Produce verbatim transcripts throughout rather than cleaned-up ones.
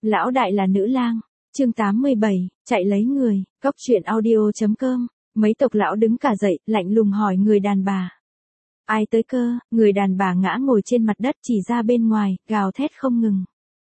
Lão đại là nữ lang. Chương tám mươi bảy, chạy lấy người. Cóc truyện audio.com. Mấy tộc lão đứng cả dậy, lạnh lùng hỏi người đàn bà. Ai tới cơ? Người đàn bà ngã ngồi trên mặt đất chỉ ra bên ngoài, gào thét không ngừng.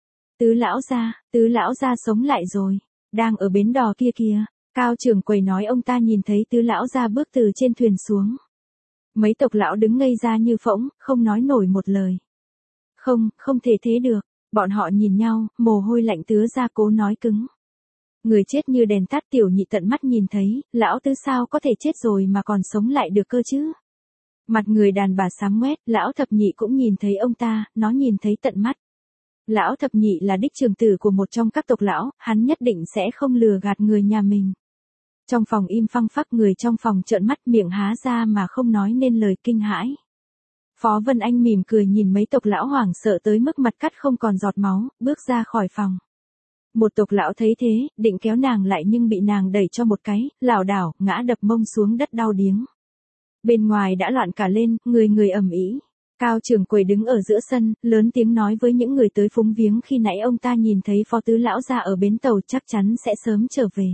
Tứ lão gia, tứ lão gia sống lại rồi. Đang ở bến đò kia kìa. Cao trưởng quầy nói ông ta nhìn thấy tứ lão gia bước từ trên thuyền xuống. Mấy tộc lão đứng ngây ra như phỗng, không nói nổi một lời. Không, không thể thế được. Bọn họ nhìn nhau, mồ hôi lạnh tứa ra cố nói cứng. Người chết như đèn tắt. Tiểu nhị tận mắt nhìn thấy, lão tứ sao có thể chết rồi mà còn sống lại được cơ chứ. Mặt người đàn bà xám ngoét, lão thập nhị cũng nhìn thấy ông ta, nó nhìn thấy tận mắt. Lão thập nhị là đích trưởng tử của một trong các tộc lão, hắn nhất định sẽ không lừa gạt người nhà mình. Trong phòng im phăng phắc, người trong phòng trợn mắt miệng há ra mà không nói nên lời kinh hãi. Phó Vân Anh mỉm cười nhìn mấy tộc lão hoảng sợ tới mức mặt cắt không còn giọt máu, bước ra khỏi phòng. Một tộc lão thấy thế, định kéo nàng lại nhưng bị nàng đẩy cho một cái, lảo đảo, ngã đập mông xuống đất đau điếng. Bên ngoài đã loạn cả lên, người người ầm ĩ. Cao trưởng quầy đứng ở giữa sân, lớn tiếng nói với những người tới phúng viếng khi nãy ông ta nhìn thấy phó tứ lão ra ở bến tàu chắc chắn sẽ sớm trở về.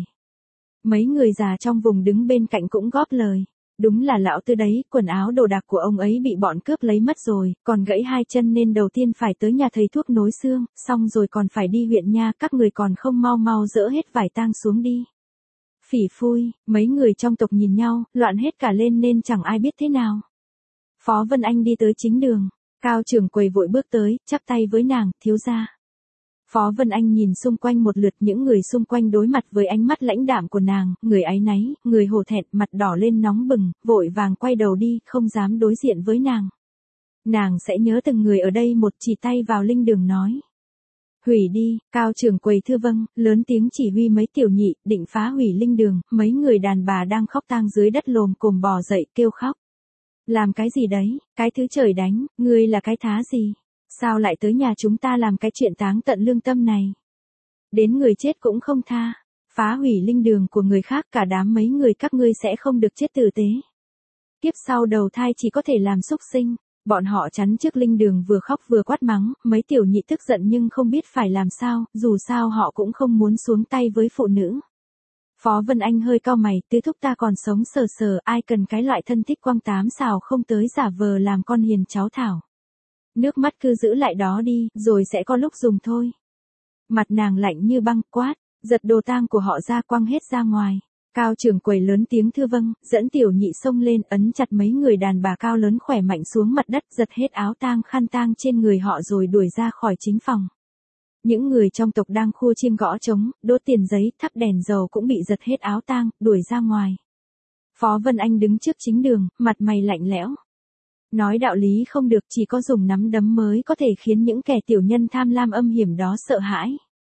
Mấy người già trong vùng đứng bên cạnh cũng góp lời. Đúng là lão tư đấy, quần áo đồ đạc của ông ấy bị bọn cướp lấy mất rồi, còn gãy hai chân nên đầu tiên phải tới nhà thầy thuốc nối xương, xong rồi còn phải đi huyện nha, các người còn không mau mau dỡ hết vải tang xuống đi. Phỉ phui, mấy người trong tộc nhìn nhau, loạn hết cả lên nên chẳng ai biết thế nào. Phó Vân Anh đi tới chính đường, Cao trưởng quầy vội bước tới, chắp tay với nàng, thiếu gia. Phó Vân Anh nhìn xung quanh một lượt, những người xung quanh đối mặt với ánh mắt lãnh đạm của nàng, người áy náy, người hổ thẹn, mặt đỏ lên nóng bừng, vội vàng quay đầu đi, không dám đối diện với nàng. Nàng sẽ nhớ từng người ở đây, một chỉ tay vào linh đường nói. Hủy đi. Cao trưởng quầy thưa vâng, lớn tiếng chỉ huy mấy tiểu nhị, định phá hủy linh đường. Mấy người đàn bà đang khóc tang dưới đất lồm cồm bò dậy kêu khóc. Làm cái gì đấy, cái thứ trời đánh, ngươi là cái thá gì? Sao lại tới nhà chúng ta làm cái chuyện táng tận lương tâm này? Đến người chết cũng không tha, phá hủy linh đường của người khác, cả đám mấy người các ngươi sẽ không được chết tử tế. Kiếp sau đầu thai chỉ có thể làm súc sinh. Bọn họ chắn trước linh đường vừa khóc vừa quát mắng, mấy tiểu nhị tức giận nhưng không biết phải làm sao, dù sao họ cũng không muốn xuống tay với phụ nữ. Phó Vân Anh hơi cau mày, tứ thúc ta còn sống sờ sờ, ai cần cái loại thân thích quăng tám xào không tới giả vờ làm con hiền cháu thảo. Nước mắt cứ giữ lại đó đi, rồi sẽ có lúc dùng thôi. Mặt nàng lạnh như băng, quát, giật đồ tang của họ ra quăng hết ra ngoài. Cao trưởng quầy lớn tiếng thưa vâng, dẫn tiểu nhị xông lên, ấn chặt mấy người đàn bà cao lớn khỏe mạnh xuống mặt đất, giật hết áo tang khăn tang trên người họ rồi đuổi ra khỏi chính phòng. Những người trong tộc đang khua chiêng gõ trống, đốt tiền giấy, thắp đèn dầu cũng bị giật hết áo tang, đuổi ra ngoài. Phó Vân Anh đứng trước chính đường, mặt mày lạnh lẽo. Nói đạo lý không được, chỉ có dùng nắm đấm mới có thể khiến những kẻ tiểu nhân tham lam âm hiểm đó sợ hãi.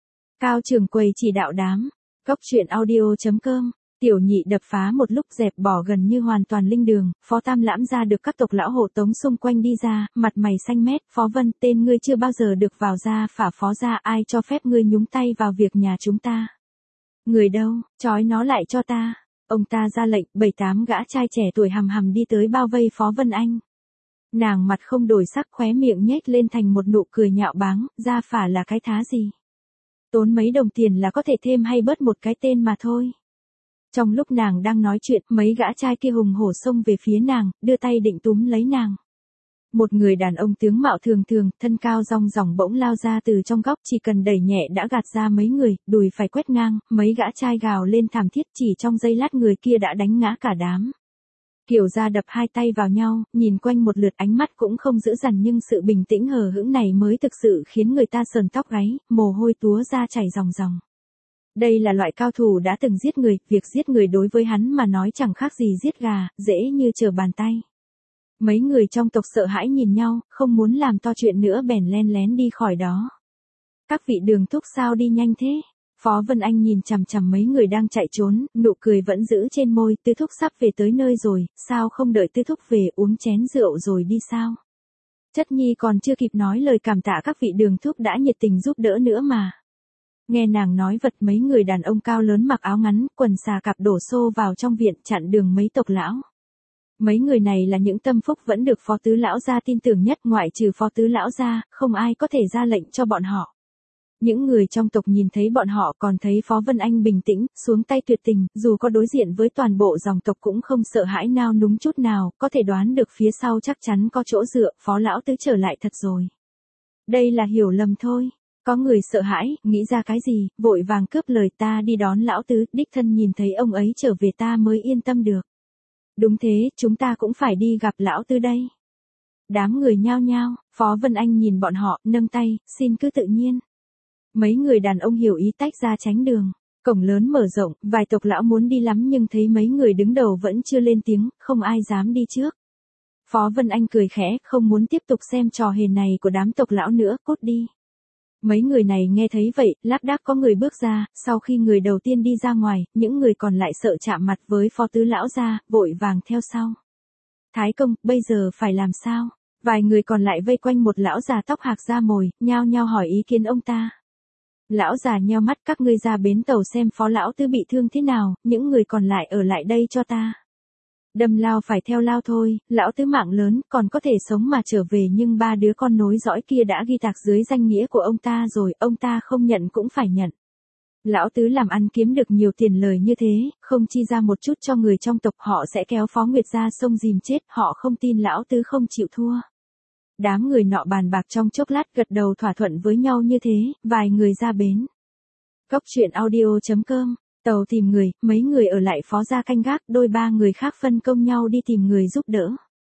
Cao trưởng quầy chỉ đạo đám. Cóc truyện audio.com. Tiểu nhị đập phá một lúc, dẹp bỏ gần như hoàn toàn linh đường. Phó Tam Lãm ra được các tộc lão hộ tống xung quanh đi ra, mặt mày xanh mét. Phó Vân, tên ngươi chưa bao giờ được vào gia phả phó gia, ai cho phép ngươi nhúng tay vào việc nhà chúng ta? Người đâu, trói nó lại cho ta. Ông ta ra lệnh, bảy tám gã trai trẻ tuổi hằm hằm đi tới bao vây Phó Vân Anh. Nàng mặt không đổi sắc, khóe miệng nhếch lên thành một nụ cười nhạo báng, gia phả là cái thá gì? Tốn mấy đồng tiền là có thể thêm hay bớt một cái tên mà thôi. Trong lúc nàng đang nói chuyện, mấy gã trai kia hùng hổ xông về phía nàng, đưa tay định túm lấy nàng. Một người đàn ông tướng mạo thường thường, thân cao rong ròng bỗng lao ra từ trong góc, chỉ cần đẩy nhẹ đã gạt ra mấy người, đùi phải quét ngang, mấy gã trai gào lên thảm thiết, chỉ trong giây lát người kia đã đánh ngã cả đám. Kiều gia đập hai tay vào nhau, nhìn quanh một lượt, ánh mắt cũng không dữ dằn nhưng sự bình tĩnh hờ hững này mới thực sự khiến người ta sờn tóc gáy, mồ hôi túa ra chảy ròng ròng. Đây là loại cao thủ đã từng giết người, việc giết người đối với hắn mà nói chẳng khác gì giết gà, dễ như trở bàn tay. Mấy người trong tộc sợ hãi nhìn nhau, không muốn làm to chuyện nữa bèn len lén đi khỏi đó. Các vị đường thúc sao đi nhanh thế? Phó Vân Anh nhìn chằm chằm mấy người đang chạy trốn, nụ cười vẫn giữ trên môi, tứ thúc sắp về tới nơi rồi, sao không đợi tứ thúc về uống chén rượu rồi đi sao? Chất nhi còn chưa kịp nói lời cảm tạ các vị đường thúc đã nhiệt tình giúp đỡ nữa mà. Nghe nàng nói vật, mấy người đàn ông cao lớn mặc áo ngắn, quần xà cạp đổ xô vào trong viện, chặn đường mấy tộc lão. Mấy người này là những tâm phúc vẫn được phó tứ lão gia tin tưởng nhất, ngoại trừ phó tứ lão gia, không ai có thể ra lệnh cho bọn họ. Những người trong tộc nhìn thấy bọn họ còn thấy Phó Vân Anh bình tĩnh, xuống tay tuyệt tình, dù có đối diện với toàn bộ dòng tộc cũng không sợ hãi nao núng chút nào, có thể đoán được phía sau chắc chắn có chỗ dựa, Phó lão tứ trở lại thật rồi. Đây là hiểu lầm thôi. Có người sợ hãi, nghĩ ra cái gì, vội vàng cướp lời ta đi đón lão tứ, đích thân nhìn thấy ông ấy trở về ta mới yên tâm được. Đúng thế, chúng ta cũng phải đi gặp lão tứ đây. Đám người nhao nhao, Phó Vân Anh nhìn bọn họ, nâng tay, xin cứ tự nhiên. Mấy người đàn ông hiểu ý tách ra tránh đường. Cổng lớn mở rộng, vài tộc lão muốn đi lắm nhưng thấy mấy người đứng đầu vẫn chưa lên tiếng, không ai dám đi trước. Phó Vân Anh cười khẽ, không muốn tiếp tục xem trò hề này của đám tộc lão nữa, cút đi. Mấy người này nghe thấy vậy, lác đác có người bước ra, sau khi người đầu tiên đi ra ngoài, những người còn lại sợ chạm mặt với Phó tứ lão ra, vội vàng theo sau. Thái công, bây giờ phải làm sao? Vài người còn lại vây quanh một lão già tóc hạc da mồi, nhao nhao hỏi ý kiến ông ta. Lão già nheo mắt, các ngươi ra bến tàu xem Phó lão tứ bị thương thế nào, những người còn lại ở lại đây cho ta. Đâm lao phải theo lao thôi, lão tứ mạng lớn, còn có thể sống mà trở về nhưng ba đứa con nối dõi kia đã ghi tạc dưới danh nghĩa của ông ta rồi, ông ta không nhận cũng phải nhận. Lão tứ làm ăn kiếm được nhiều tiền lời như thế, không chi ra một chút cho người trong tộc họ sẽ kéo Phó Nguyệt ra sông dìm chết, họ không tin lão tứ không chịu thua. Đám người nọ bàn bạc trong chốc lát gật đầu thỏa thuận với nhau như thế, vài người ra bến. Cốc truyện audio chấm com, tàu tìm người, mấy người ở lại Phó gia canh gác, đôi ba người khác phân công nhau đi tìm người giúp đỡ.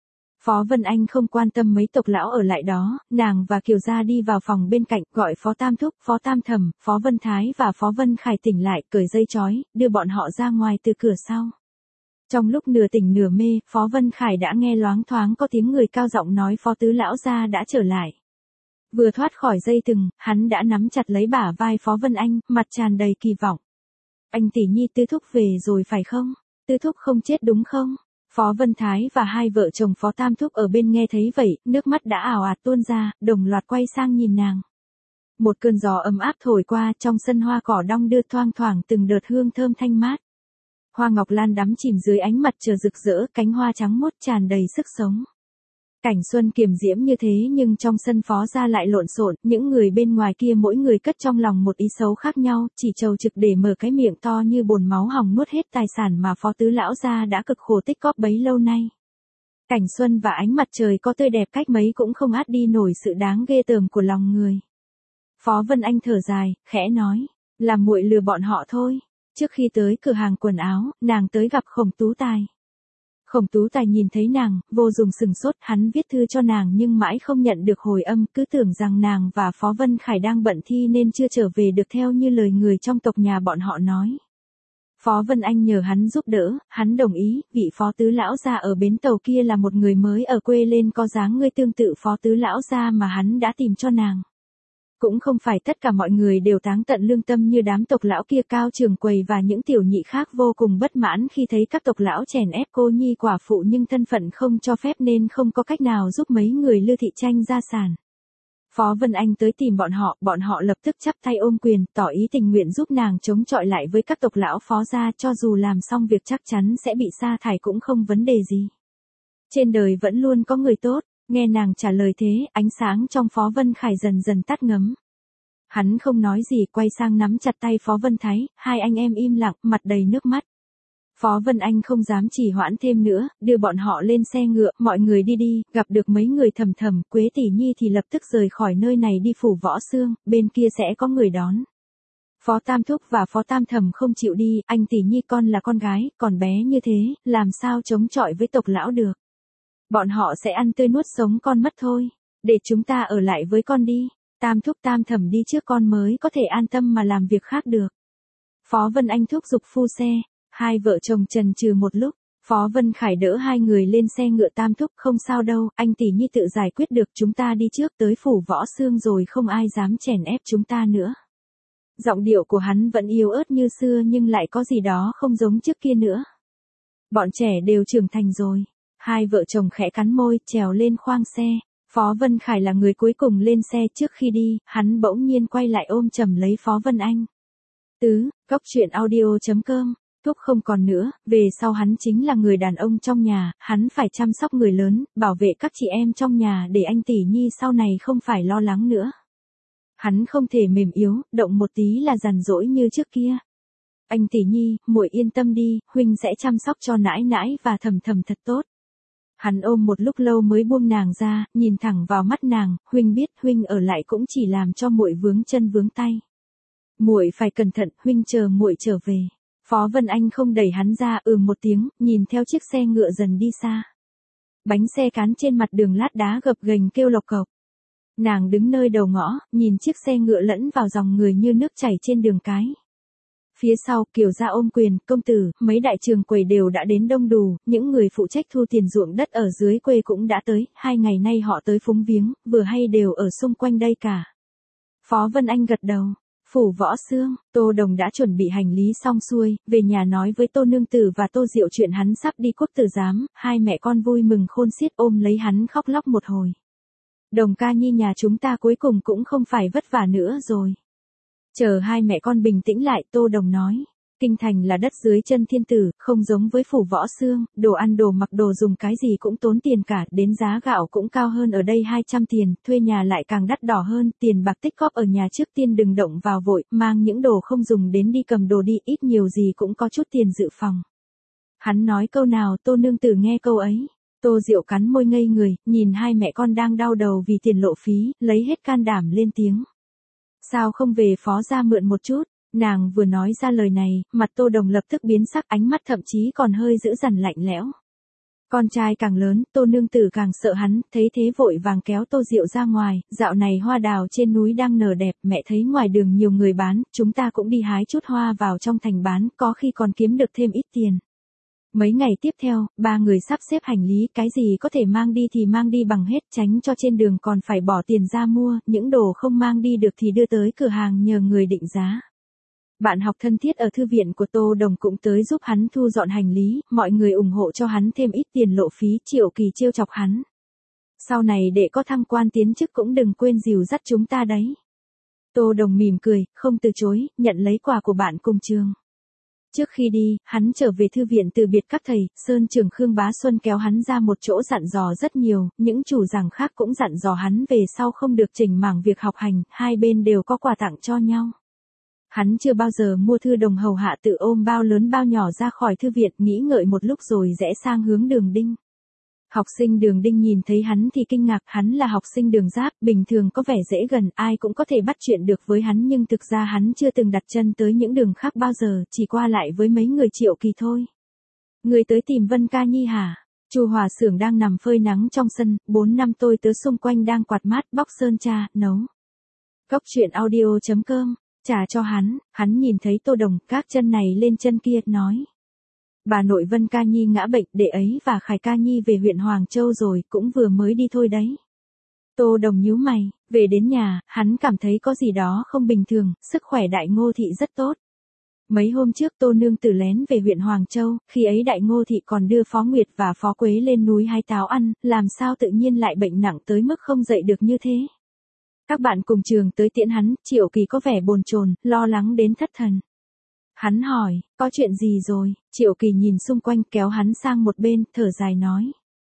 Phó Vân Anh không quan tâm mấy tộc lão ở lại đó, nàng và Kiều Gia đi vào phòng bên cạnh, gọi Phó Tam Thúc, Phó Tam Thẩm, Phó Vân Thái và Phó Vân Khải tỉnh lại, cởi dây chói, đưa bọn họ ra ngoài từ cửa sau. Trong lúc nửa tỉnh nửa mê, Phó Vân Khải đã nghe loáng thoáng có tiếng người cao giọng nói Phó tứ lão gia đã trở lại. Vừa thoát khỏi dây thừng, hắn đã nắm chặt lấy bả vai Phó Vân Anh, mặt tràn đầy kỳ vọng. Anh tỷ nhi Tư Thúc về rồi phải không? Tư Thúc không chết đúng không? Phó Vân Thái và hai vợ chồng Phó Tam Thúc ở bên nghe thấy vậy, nước mắt đã ào ạt tuôn ra, đồng loạt quay sang nhìn nàng. Một cơn gió ấm áp thổi qua, trong sân hoa cỏ đong đưa thoang thoảng từng đợt hương thơm thanh mát. Hoa ngọc lan đắm chìm dưới ánh mặt trời rực rỡ, cánh hoa trắng muốt tràn đầy sức sống. Cảnh xuân kiềm diễm như thế nhưng trong sân Phó gia lại lộn xộn, những người bên ngoài kia mỗi người cất trong lòng một ý xấu khác nhau, chỉ trầu trực để mở cái miệng to như bồn máu hòng nuốt hết tài sản mà Phó tứ lão gia đã cực khổ tích góp bấy lâu nay. Cảnh xuân và ánh mặt trời có tươi đẹp cách mấy cũng không át đi nổi sự đáng ghê tởm của lòng người. Phó Vân Anh thở dài, khẽ nói, làm muội lừa bọn họ thôi. Trước khi tới cửa hàng quần áo, nàng tới gặp Khổng Tú Tài. Khổng Tú Tài nhìn thấy nàng, vô dụng sừng sốt, hắn viết thư cho nàng nhưng mãi không nhận được hồi âm, cứ tưởng rằng nàng và Phó Vân Khải đang bận thi nên chưa trở về được theo như lời người trong tộc nhà bọn họ nói. Phó Vân Anh nhờ hắn giúp đỡ, hắn đồng ý, vị Phó tứ lão gia ở bến tàu kia là một người mới ở quê lên có dáng người tương tự Phó tứ lão gia mà hắn đã tìm cho nàng. Cũng không phải tất cả mọi người đều táng tận lương tâm như đám tộc lão kia. Cao Trường Quầy và những tiểu nhị khác vô cùng bất mãn khi thấy các tộc lão chèn ép cô nhi quả phụ nhưng thân phận không cho phép nên không có cách nào giúp mấy người Lư thị tranh gia sản. Phó Vân Anh tới tìm bọn họ, bọn họ lập tức chắp tay ôm quyền, tỏ ý tình nguyện giúp nàng chống chọi lại với các tộc lão Phó gia, cho dù làm xong việc chắc chắn sẽ bị sa thải cũng không vấn đề gì. Trên đời vẫn luôn có người tốt. Nghe nàng trả lời thế, ánh sáng trong Phó Vân Khải dần dần tắt ngấm. Hắn không nói gì, quay sang nắm chặt tay Phó Vân Thái, hai anh em im lặng, mặt đầy nước mắt. Phó Vân Anh không dám trì hoãn thêm nữa, đưa bọn họ lên xe ngựa, mọi người đi đi, gặp được mấy người Thầm Thầm, Quế tỷ nhi thì lập tức rời khỏi nơi này đi phủ Võ Xương, bên kia sẽ có người đón. Phó Tam Thúc và Phó Tam Thẩm không chịu đi, anh tỷ nhi con là con gái, còn bé như thế, làm sao chống chọi với tộc lão được. Bọn họ sẽ ăn tươi nuốt sống con mất thôi, để chúng ta ở lại với con đi, Tam Thúc Tam Thẩm đi trước con mới có thể an tâm mà làm việc khác được. Phó Vân Anh thúc giục phu xe, hai vợ chồng chần chừ một lúc, Phó Vân Khải đỡ hai người lên xe ngựa. Tam Thúc không sao đâu, anh tỷ nhi tự giải quyết được, chúng ta đi trước tới phủ Võ Xương rồi không ai dám chèn ép chúng ta nữa. Giọng điệu của hắn vẫn yếu ớt như xưa nhưng lại có gì đó không giống trước kia nữa. Bọn trẻ đều trưởng thành rồi. Hai vợ chồng khẽ cắn môi, trèo lên khoang xe. Phó Vân Khải là người cuối cùng lên xe. Trước khi đi, hắn bỗng nhiên quay lại ôm chầm lấy Phó Vân Anh. Tứ, cốc truyện audio chấm com. Thúc không còn nữa, về sau hắn chính là người đàn ông trong nhà, hắn phải chăm sóc người lớn, bảo vệ các chị em trong nhà để anh tỷ nhi sau này không phải lo lắng nữa. Hắn không thể mềm yếu, động một tí là giàn dỗi như trước kia. Anh tỷ nhi, muội yên tâm đi, huynh sẽ chăm sóc cho nãi nãi và thầm thầm thật tốt. Hắn ôm một lúc lâu mới buông nàng ra, nhìn thẳng vào mắt nàng, huynh biết huynh ở lại cũng chỉ làm cho muội vướng chân vướng tay. Muội phải cẩn thận, huynh chờ muội trở về. Phó Vân Anh không đẩy hắn ra, ừ một tiếng, nhìn theo chiếc xe ngựa dần đi xa. Bánh xe cán trên mặt đường lát đá gập ghềnh kêu lộc cộc. Nàng đứng nơi đầu ngõ, nhìn chiếc xe ngựa lẫn vào dòng người như nước chảy trên đường cái. Phía sau, Kiều gia ôm quyền, công tử, mấy đại trường quầy đều đã đến đông đủ, những người phụ trách thu tiền ruộng đất ở dưới quê cũng đã tới, hai ngày nay họ tới phúng viếng, vừa hay đều ở xung quanh đây cả. Phó Vân Anh gật đầu. Phủ Võ Xương, Tô Đồng đã chuẩn bị hành lý xong xuôi, về nhà nói với Tô Nương Tử và Tô Diệu chuyện hắn sắp đi quốc tử giám, hai mẹ con vui mừng khôn xiết ôm lấy hắn khóc lóc một hồi. Đồng ca nhi nhà chúng ta cuối cùng cũng không phải vất vả nữa rồi. Chờ hai mẹ con bình tĩnh lại, Tô Đồng nói. Kinh thành là đất dưới chân thiên tử, không giống với Phủ Võ Xương, đồ ăn đồ mặc đồ dùng cái gì cũng tốn tiền cả, đến giá gạo cũng cao hơn ở đây hai trăm tiền, thuê nhà lại càng đắt đỏ hơn, tiền bạc tích góp ở nhà trước tiên đừng động vào vội, mang những đồ không dùng đến đi cầm đồ đi, ít nhiều gì cũng có chút tiền dự phòng. Hắn nói câu nào Tô Nương Tử nghe câu ấy. Tô Diệu cắn môi ngây người, nhìn hai mẹ con đang đau đầu vì tiền lộ phí, lấy hết can đảm lên tiếng. Sao không về phó gia mượn một chút? Nàng vừa nói ra lời này, mặt Tô Đồng lập tức biến sắc, ánh mắt thậm chí còn hơi dữ dằn lạnh lẽo. Con trai càng lớn, Tô Nương Tử càng sợ hắn, thấy thế vội vàng kéo Tô Diệu ra ngoài, dạo này hoa đào trên núi đang nở đẹp, mẹ thấy ngoài đường nhiều người bán, chúng ta cũng đi hái chút hoa vào trong thành bán, có khi còn kiếm được thêm ít tiền. Mấy ngày tiếp theo, ba người sắp xếp hành lý, cái gì có thể mang đi thì mang đi bằng hết, tránh cho trên đường còn phải bỏ tiền ra mua, những đồ không mang đi được thì đưa tới cửa hàng nhờ người định giá. Bạn học thân thiết ở thư viện của Tô Đồng cũng tới giúp hắn thu dọn hành lý, mọi người ủng hộ cho hắn thêm ít tiền lộ phí, Triệu Kỳ trêu chọc hắn. Sau này để có thăng quan tiến chức cũng đừng quên dìu dắt chúng ta đấy. Tô Đồng mỉm cười, không từ chối, nhận lấy quà của bạn cùng trường. Trước khi đi, hắn trở về thư viện từ biệt các thầy, Sơn Trường Khương Bá Xuân kéo hắn ra một chỗ dặn dò rất nhiều, những chủ giảng khác cũng dặn dò hắn về sau không được chỉnh mảng việc học hành, hai bên đều có quà tặng cho nhau. Hắn chưa bao giờ mua thư đồng hầu hạ tự ôm bao lớn bao nhỏ ra khỏi thư viện, nghĩ ngợi một lúc rồi rẽ sang hướng Đường Đinh. Học sinh Đường Đinh nhìn thấy hắn thì kinh ngạc, hắn là học sinh Đường Giáp, bình thường có vẻ dễ gần, ai cũng có thể bắt chuyện được với hắn nhưng thực ra hắn chưa từng đặt chân tới những đường khác bao giờ, chỉ qua lại với mấy người Triệu Kỳ thôi. Người tới tìm Vân Ca Nhi hả? Chu Hòa Xưởng đang nằm phơi nắng trong sân, bốn năm tôi tớ xung quanh đang quạt mát, bóc sơn cha, nấu. Cốc truyện audio chấm com, trả cho hắn, hắn nhìn thấy Tô Đồng, các chân này lên chân kia, nói. Bà nội Vân Ca Nhi ngã bệnh, đệ ấy và Khải Ca Nhi về huyện Hoàng Châu rồi, cũng vừa mới đi thôi đấy. Tô Đồng nhíu mày, về đến nhà, hắn cảm thấy có gì đó không bình thường, sức khỏe Đại Ngô Thị rất tốt. Mấy hôm trước Tô Nương Tử lén về huyện Hoàng Châu, khi ấy Đại Ngô Thị còn đưa Phó Nguyệt và Phó Quế lên núi hái táo ăn, làm sao tự nhiên lại bệnh nặng tới mức không dậy được như thế. Các bạn cùng trường tới tiễn hắn, Triệu Kỳ có vẻ bồn chồn, lo lắng đến thất thần. Hắn hỏi, có chuyện gì rồi? Triệu Kỳ nhìn xung quanh kéo hắn sang một bên, thở dài nói.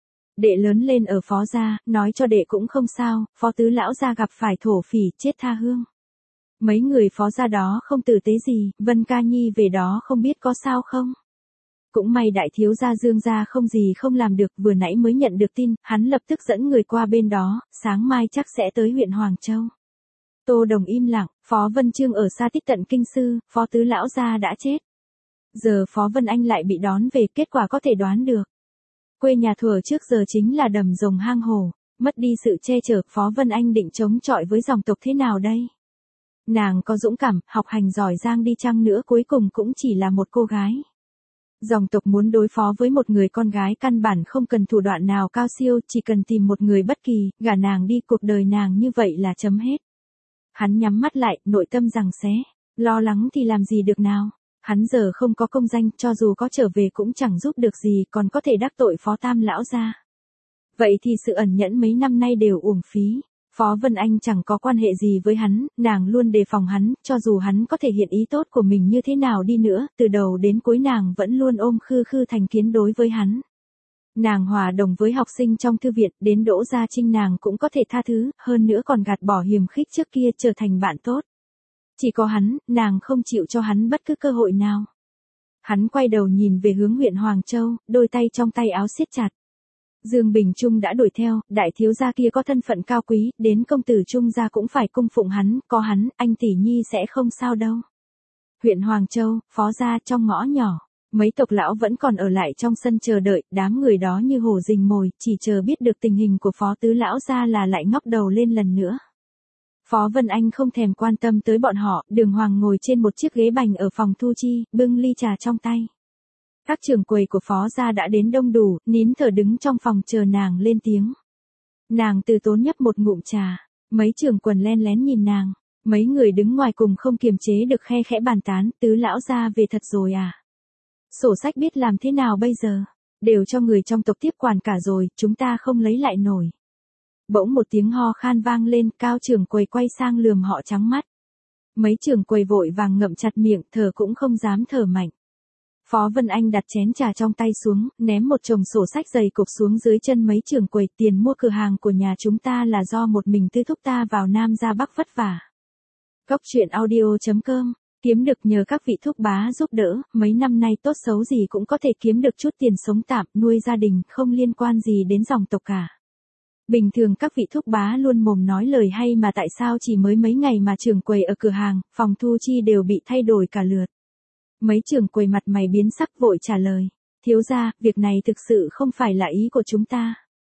Đệ lớn lên ở Phó gia, nói cho đệ cũng không sao, Phó tứ lão gia gặp phải thổ phỉ, chết tha hương. Mấy người Phó gia đó không tử tế gì, Vân Ca Nhi về đó không biết có sao không? Cũng may đại thiếu gia Dương gia không gì không làm được, vừa nãy mới nhận được tin, hắn lập tức dẫn người qua bên đó, sáng mai chắc sẽ tới huyện Hoàng Châu. Tô Đồng im lặng, Phó Vân Trương ở xa tích tận kinh sư, Phó tứ lão gia đã chết. Giờ Phó Vân Anh lại bị đón về, kết quả có thể đoán được. Quê nhà thuở trước giờ chính là đầm rồng hang hổ, mất đi sự che chở, Phó Vân Anh định chống chọi với dòng tộc thế nào đây? Nàng có dũng cảm, học hành giỏi giang đi chăng nữa cuối cùng cũng chỉ là một cô gái. Dòng tộc muốn đối phó với một người con gái căn bản không cần thủ đoạn nào cao siêu, chỉ cần tìm một người bất kỳ, gả nàng đi, cuộc đời nàng như vậy là chấm hết. Hắn nhắm mắt lại, nội tâm rằng xé, lo lắng thì làm gì được nào. Hắn giờ không có công danh, cho dù có trở về cũng chẳng giúp được gì, còn có thể đắc tội Phó Tam lão gia. Vậy thì sự ẩn nhẫn mấy năm nay đều uổng phí. Phó Vân Anh chẳng có quan hệ gì với hắn, nàng luôn đề phòng hắn, cho dù hắn có thể hiện ý tốt của mình như thế nào đi nữa, từ đầu đến cuối nàng vẫn luôn ôm khư khư thành kiến đối với hắn. Nàng hòa đồng với học sinh trong thư viện, đến Đỗ Gia Trinh nàng cũng có thể tha thứ, hơn nữa còn gạt bỏ hiềm khích trước kia trở thành bạn tốt. Chỉ có hắn, nàng không chịu cho hắn bất cứ cơ hội nào. Hắn quay đầu nhìn về hướng huyện Hoàng Châu, đôi tay trong tay áo siết chặt. Dương Bình Trung đã đuổi theo, đại thiếu gia kia có thân phận cao quý, đến công tử Trung gia cũng phải cung phụng hắn, có hắn, anh tỷ nhi sẽ không sao đâu. Huyện Hoàng Châu, phó gia trong ngõ nhỏ, mấy tộc lão vẫn còn ở lại trong sân chờ đợi, đám người đó như hổ rình mồi, chỉ chờ biết được tình hình của phó tứ lão gia là lại ngóc đầu lên lần nữa. Phó Vân Anh không thèm quan tâm tới bọn họ, Đường Hoàng ngồi trên một chiếc ghế bành ở phòng thu chi, bưng ly trà trong tay. Các trưởng quầy của phó gia đã đến đông đủ, nín thở đứng trong phòng chờ nàng lên tiếng. Nàng từ tốn nhấp một ngụm trà, mấy trưởng quần len lén nhìn nàng, mấy người đứng ngoài cùng không kiềm chế được khe khẽ bàn tán, tứ lão gia về thật rồi à? Sổ sách biết làm thế nào bây giờ? Đều cho người trong tộc tiếp quản cả rồi, chúng ta không lấy lại nổi. Bỗng một tiếng ho khan vang lên, cao trưởng quầy quay sang lườm họ trắng mắt. Mấy trưởng quầy vội vàng ngậm chặt miệng, thở cũng không dám thở mạnh. Phó Vân Anh đặt chén trà trong tay xuống, ném một chồng sổ sách dày cộp xuống dưới chân mấy trưởng quầy, tiền mua cửa hàng của nhà chúng ta là do một mình tư thúc ta vào Nam ra Bắc vất vả. Cốc truyện audio chấm com, kiếm được nhờ các vị thúc bá giúp đỡ, mấy năm nay tốt xấu gì cũng có thể kiếm được chút tiền sống tạm, nuôi gia đình, không liên quan gì đến dòng tộc cả. Bình thường các vị thúc bá luôn mồm nói lời hay mà tại sao chỉ mới mấy ngày mà trưởng quầy ở cửa hàng, phòng thu chi đều bị thay đổi cả lượt. Mấy trưởng quầy mặt mày biến sắc vội trả lời, thiếu gia, việc này thực sự không phải là ý của chúng ta.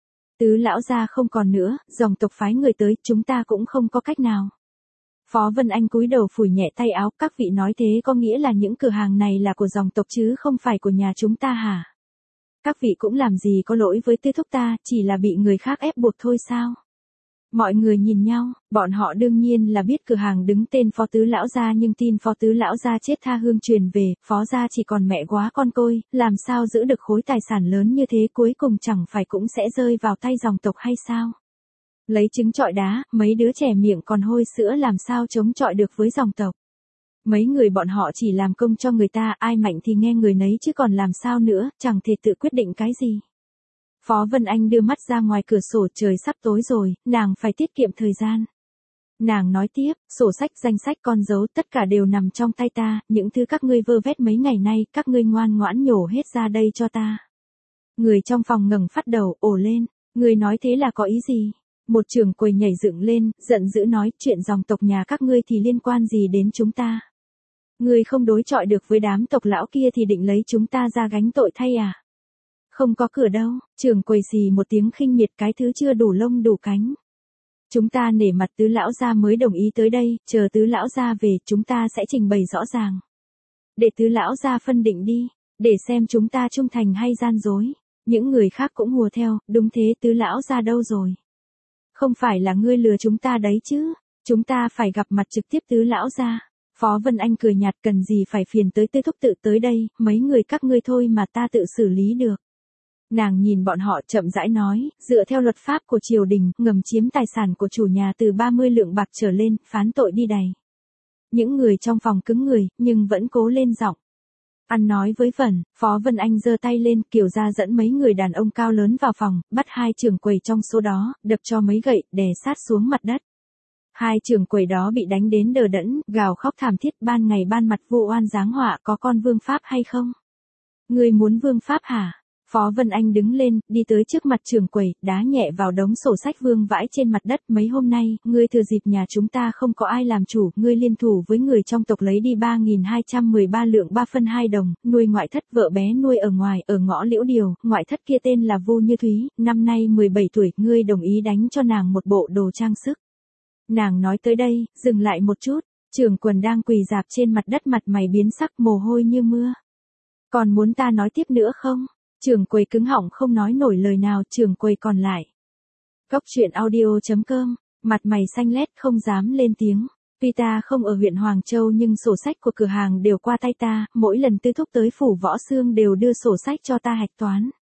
Tứ lão gia không còn nữa, dòng tộc phái người tới, chúng ta cũng không có cách nào. Phó Vân Anh cúi đầu phủi nhẹ tay áo, các vị nói thế có nghĩa là những cửa hàng này là của dòng tộc chứ không phải của nhà chúng ta hả? Các vị cũng làm gì có lỗi với tư thúc ta, chỉ là bị người khác ép buộc thôi sao? Mọi người nhìn nhau, bọn họ đương nhiên là biết cửa hàng đứng tên phó tứ lão gia nhưng tin phó tứ lão gia chết tha hương truyền về, phó gia chỉ còn mẹ quá con côi, làm sao giữ được khối tài sản lớn như thế cuối cùng chẳng phải cũng sẽ rơi vào tay dòng tộc hay sao? Lấy trứng trọi đá, mấy đứa trẻ miệng còn hôi sữa làm sao chống chọi được với dòng tộc. Mấy người bọn họ chỉ làm công cho người ta, ai mạnh thì nghe người nấy chứ còn làm sao nữa, chẳng thể tự quyết định cái gì. Phó Vân Anh đưa mắt ra ngoài cửa sổ, trời sắp tối rồi, nàng phải tiết kiệm thời gian. Nàng nói tiếp, sổ sách, danh sách, con dấu, tất cả đều nằm trong tay ta, những thứ các ngươi vơ vét mấy ngày nay, các ngươi ngoan ngoãn nhổ hết ra đây cho ta. Người trong phòng ngẩng phát đầu, ồ lên, người nói thế là có ý gì? Một trưởng quầy nhảy dựng lên, giận dữ nói, chuyện dòng tộc nhà các ngươi thì liên quan gì đến chúng ta? Ngươi không đối chọi được với đám tộc lão kia thì định lấy chúng ta ra gánh tội thay à? Không có cửa đâu, trưởng quầy xì một tiếng khinh miệt, cái thứ chưa đủ lông đủ cánh. Chúng ta nể mặt tứ lão gia mới đồng ý tới đây, chờ tứ lão gia về chúng ta sẽ trình bày rõ ràng. Để tứ lão gia phân định đi, để xem chúng ta trung thành hay gian dối. Những người khác cũng hùa theo, đúng thế, tứ lão gia đâu rồi? Không phải là ngươi lừa chúng ta đấy chứ, chúng ta phải gặp mặt trực tiếp tứ lão gia. Phó Vân Anh cười nhạt, cần gì phải phiền tới tư thúc tự tới đây, mấy người các ngươi thôi mà ta tự xử lý được. Nàng nhìn bọn họ chậm rãi nói, dựa theo luật pháp của triều đình, ngầm chiếm tài sản của chủ nhà từ ba mươi lượng bạc trở lên, phán tội đi đày. Những người trong phòng cứng người, nhưng vẫn cố lên giọng. Ăn nói với vẩn, Phó Vân Anh giơ tay lên, Kiều gia dẫn mấy người đàn ông cao lớn vào phòng, bắt hai trưởng quầy trong số đó, đập cho mấy gậy, đè sát xuống mặt đất. Hai trưởng quầy đó bị đánh đến đờ đẫn, gào khóc thảm thiết, ban ngày ban mặt vu oan giáng họa, có con vương pháp hay không? Ngươi muốn vương pháp hả? Phó Vân Anh đứng lên, đi tới trước mặt trưởng quầy, đá nhẹ vào đống sổ sách vương vãi trên mặt đất. Mấy hôm nay, ngươi thừa dịp nhà chúng ta không có ai làm chủ, ngươi liên thủ với người trong tộc lấy đi ba nghìn hai trăm mười ba lượng ba phân hai đồng, nuôi ngoại thất, vợ bé nuôi ở ngoài, ở ngõ Liễu Điều, ngoại thất kia tên là Vu Như Thúy, năm nay mười bảy tuổi, ngươi đồng ý đánh cho nàng một bộ đồ trang sức. Nàng nói tới đây, dừng lại một chút, trưởng quần đang quỳ rạp trên mặt đất mặt mày biến sắc, mồ hôi như mưa. Còn muốn ta nói tiếp nữa không? Trưởng quầy cứng họng không nói nổi lời nào, trưởng quầy còn lại. Cốc truyện audio chấm com, mặt mày xanh lét không dám lên tiếng. Tuy ta không ở huyện Hoàng Châu nhưng sổ sách của cửa hàng đều qua tay ta, mỗi lần tư thúc tới phủ Võ Xương đều đưa sổ sách cho ta hạch toán.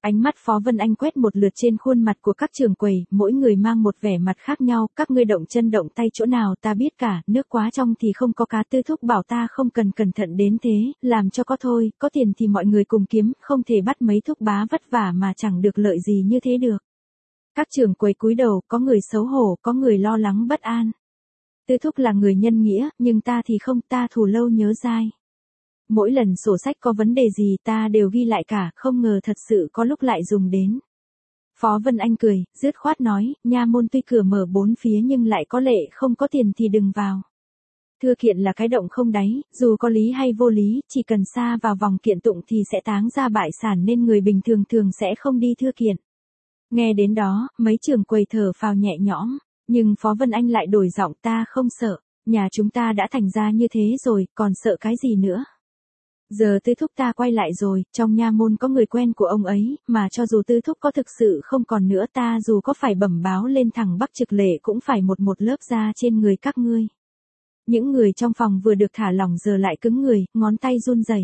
Ánh mắt Phó Vân Anh quét một lượt trên khuôn mặt của các trưởng quầy, mỗi người mang một vẻ mặt khác nhau, các ngươi động chân động tay chỗ nào ta biết cả, nước quá trong thì không có cá, Tư thúc bảo ta không cần cẩn thận đến thế, làm cho có thôi, có tiền thì mọi người cùng kiếm, không thể bắt mấy thúc bá vất vả mà chẳng được lợi gì như thế được. Các trưởng quầy cúi đầu, có người xấu hổ, có người lo lắng bất an. Tư thúc là người nhân nghĩa, nhưng ta thì không, ta thù lâu nhớ dai. Mỗi lần sổ sách có vấn đề gì ta đều ghi lại cả, không ngờ thật sự có lúc lại dùng đến. Phó Vân Anh cười, dứt khoát nói, nha môn tuy cửa mở bốn phía nhưng lại có lệ, không có tiền thì đừng vào. Thư kiện là cái động không đáy, dù có lý hay vô lý, chỉ cần sa vào vòng kiện tụng thì sẽ táng ra bại sản nên người bình thường thường sẽ không đi thư kiện. Nghe đến đó, mấy trưởng quầy thở phào nhẹ nhõm, nhưng Phó Vân Anh lại đổi giọng, ta không sợ, nhà chúng ta đã thành ra như thế rồi, còn sợ cái gì nữa. Giờ Tư thúc ta quay lại rồi, trong nha môn có người quen của ông ấy, mà cho dù Tư thúc có thực sự không còn nữa ta dù có phải bẩm báo lên thẳng Bắc Trực Lệ cũng phải một một lớp da trên người các ngươi. Những người trong phòng vừa được thả lỏng giờ lại cứng người, ngón tay run rẩy.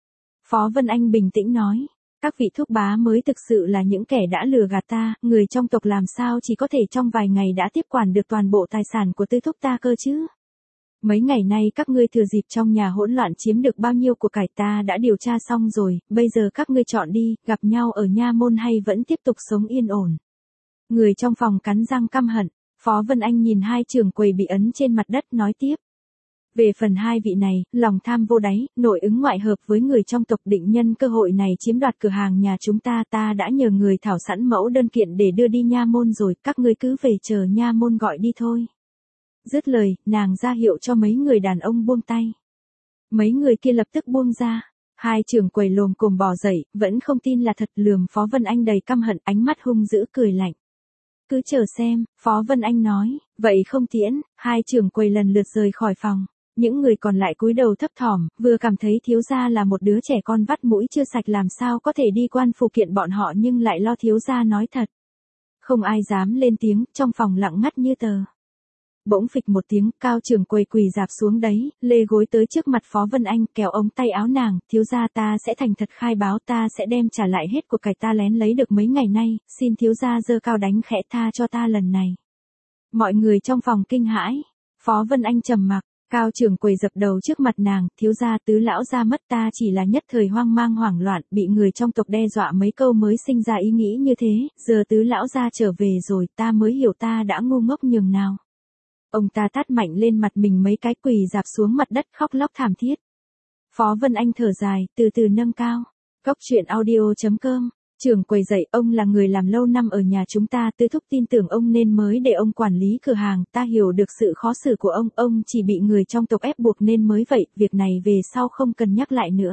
Phó Vân Anh bình tĩnh nói, các vị thúc bá mới thực sự là những kẻ đã lừa gạt ta, người trong tộc làm sao chỉ có thể trong vài ngày đã tiếp quản được toàn bộ tài sản của Tư thúc ta cơ chứ. Mấy ngày nay các ngươi thừa dịp trong nhà hỗn loạn chiếm được bao nhiêu của cải ta đã điều tra xong rồi, bây giờ các ngươi chọn đi, gặp nhau ở nha môn hay vẫn tiếp tục sống yên ổn. Người trong phòng cắn răng căm hận, Phó Vân Anh nhìn hai trưởng quầy bị ấn trên mặt đất nói tiếp. Về phần hai vị này, lòng tham vô đáy, nội ứng ngoại hợp với người trong tộc định nhân cơ hội này chiếm đoạt cửa hàng nhà chúng ta, ta đã nhờ người thảo sẵn mẫu đơn kiện để đưa đi nha môn rồi, các ngươi cứ về chờ nha môn gọi đi thôi. Dứt lời, nàng ra hiệu cho mấy người đàn ông buông tay. Mấy người kia lập tức buông ra. Hai trưởng quầy lồm cồm bò dậy, vẫn không tin là thật, lườm Phó Vân Anh đầy căm hận, ánh mắt hung dữ cười lạnh. Cứ chờ xem, Phó Vân Anh nói, vậy không tiễn, hai trưởng quầy lần lượt rời khỏi phòng. Những người còn lại cúi đầu thấp thỏm, vừa cảm thấy thiếu gia là một đứa trẻ con vắt mũi chưa sạch làm sao có thể đi quan phụ kiện bọn họ nhưng lại lo thiếu gia nói thật. Không ai dám lên tiếng, trong phòng lặng ngắt như tờ. Bỗng phịch một tiếng, cao trưởng quầy quỳ dạp xuống đấy, lê gối tới trước mặt Phó Vân Anh, kéo ống tay áo nàng, thiếu gia ta sẽ thành thật khai báo, ta sẽ đem trả lại hết của cải ta lén lấy được mấy ngày nay, xin thiếu gia giơ cao đánh khẽ tha cho ta lần này. Mọi người trong phòng kinh hãi, Phó Vân Anh trầm mặc, cao trưởng quầy dập đầu trước mặt nàng, thiếu gia tứ lão gia mất ta chỉ là nhất thời hoang mang hoảng loạn, bị người trong tộc đe dọa mấy câu mới sinh ra ý nghĩ như thế, giờ tứ lão gia trở về rồi ta mới hiểu ta đã ngu ngốc nhường nào. Ông ta tát mạnh lên mặt mình mấy cái, quỳ dạp xuống mặt đất khóc lóc thảm thiết. Phó Vân Anh thở dài, từ từ nâng cao. Cốc truyện audio chấm com, trưởng quầy dậy, ông là người làm lâu năm ở nhà chúng ta, Tư thúc tin tưởng ông nên mới để ông quản lý cửa hàng, ta hiểu được sự khó xử của ông, ông chỉ bị người trong tộc ép buộc nên mới vậy, việc này về sau không cần nhắc lại nữa.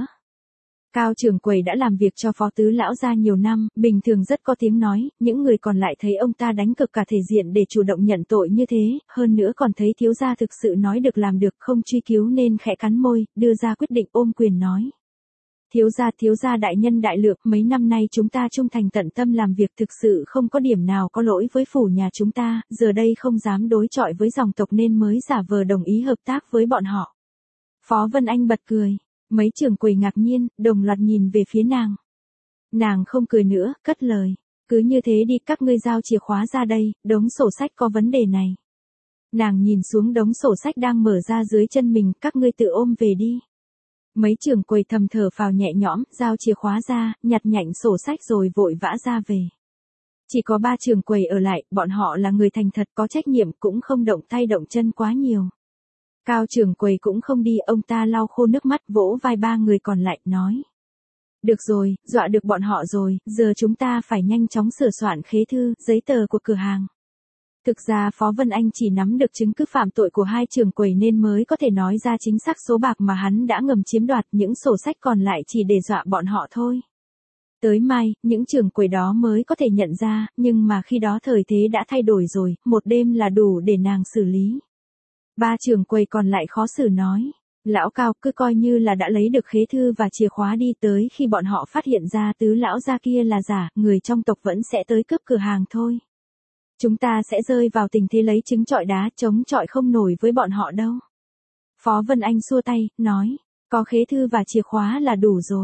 Cao trưởng quầy đã làm việc cho Phó tứ lão gia nhiều năm, bình thường rất có tiếng nói, những người còn lại thấy ông ta đánh cực cả thể diện để chủ động nhận tội như thế, hơn nữa còn thấy thiếu gia thực sự nói được làm được, không truy cứu nên khẽ cắn môi, đưa ra quyết định ôm quyền nói. Thiếu gia, thiếu gia đại nhân đại lượng, mấy năm nay chúng ta trung thành tận tâm làm việc, thực sự không có điểm nào có lỗi với phủ nhà chúng ta, giờ đây không dám đối chọi với dòng tộc nên mới giả vờ đồng ý hợp tác với bọn họ. Phó Vân Anh bật cười. Mấy trưởng quầy ngạc nhiên, đồng loạt nhìn về phía nàng. Nàng không cười nữa, cất lời. Cứ như thế đi, các ngươi giao chìa khóa ra đây, đống sổ sách có vấn đề này. Nàng nhìn xuống đống sổ sách đang mở ra dưới chân mình, các ngươi tự ôm về đi. Mấy trưởng quầy thầm thở phào nhẹ nhõm, giao chìa khóa ra, nhặt nhạnh sổ sách rồi vội vã ra về. Chỉ có ba trưởng quầy ở lại, bọn họ là người thành thật có trách nhiệm, cũng không động tay động chân quá nhiều. Cao trưởng quầy cũng không đi, ông ta lau khô nước mắt, vỗ vai ba người còn lại, nói. Được rồi, dọa được bọn họ rồi, giờ chúng ta phải nhanh chóng sửa soạn khế thư, giấy tờ của cửa hàng. Thực ra Phó Vân Anh chỉ nắm được chứng cứ phạm tội của hai trưởng quầy nên mới có thể nói ra chính xác số bạc mà hắn đã ngầm chiếm đoạt, những sổ sách còn lại chỉ để dọa bọn họ thôi. Tới mai, những trưởng quầy đó mới có thể nhận ra, nhưng mà khi đó thời thế đã thay đổi rồi, một đêm là đủ để nàng xử lý. Ba trưởng quầy còn lại khó xử nói, lão Cao cứ coi như là đã lấy được khế thư và chìa khóa đi, tới khi bọn họ phát hiện ra tứ lão gia kia là giả, người trong tộc vẫn sẽ tới cướp cửa hàng thôi. Chúng ta sẽ rơi vào tình thế lấy trứng trọi đá, chống chọi không nổi với bọn họ đâu. Phó Vân Anh xua tay, nói, có khế thư và chìa khóa là đủ rồi.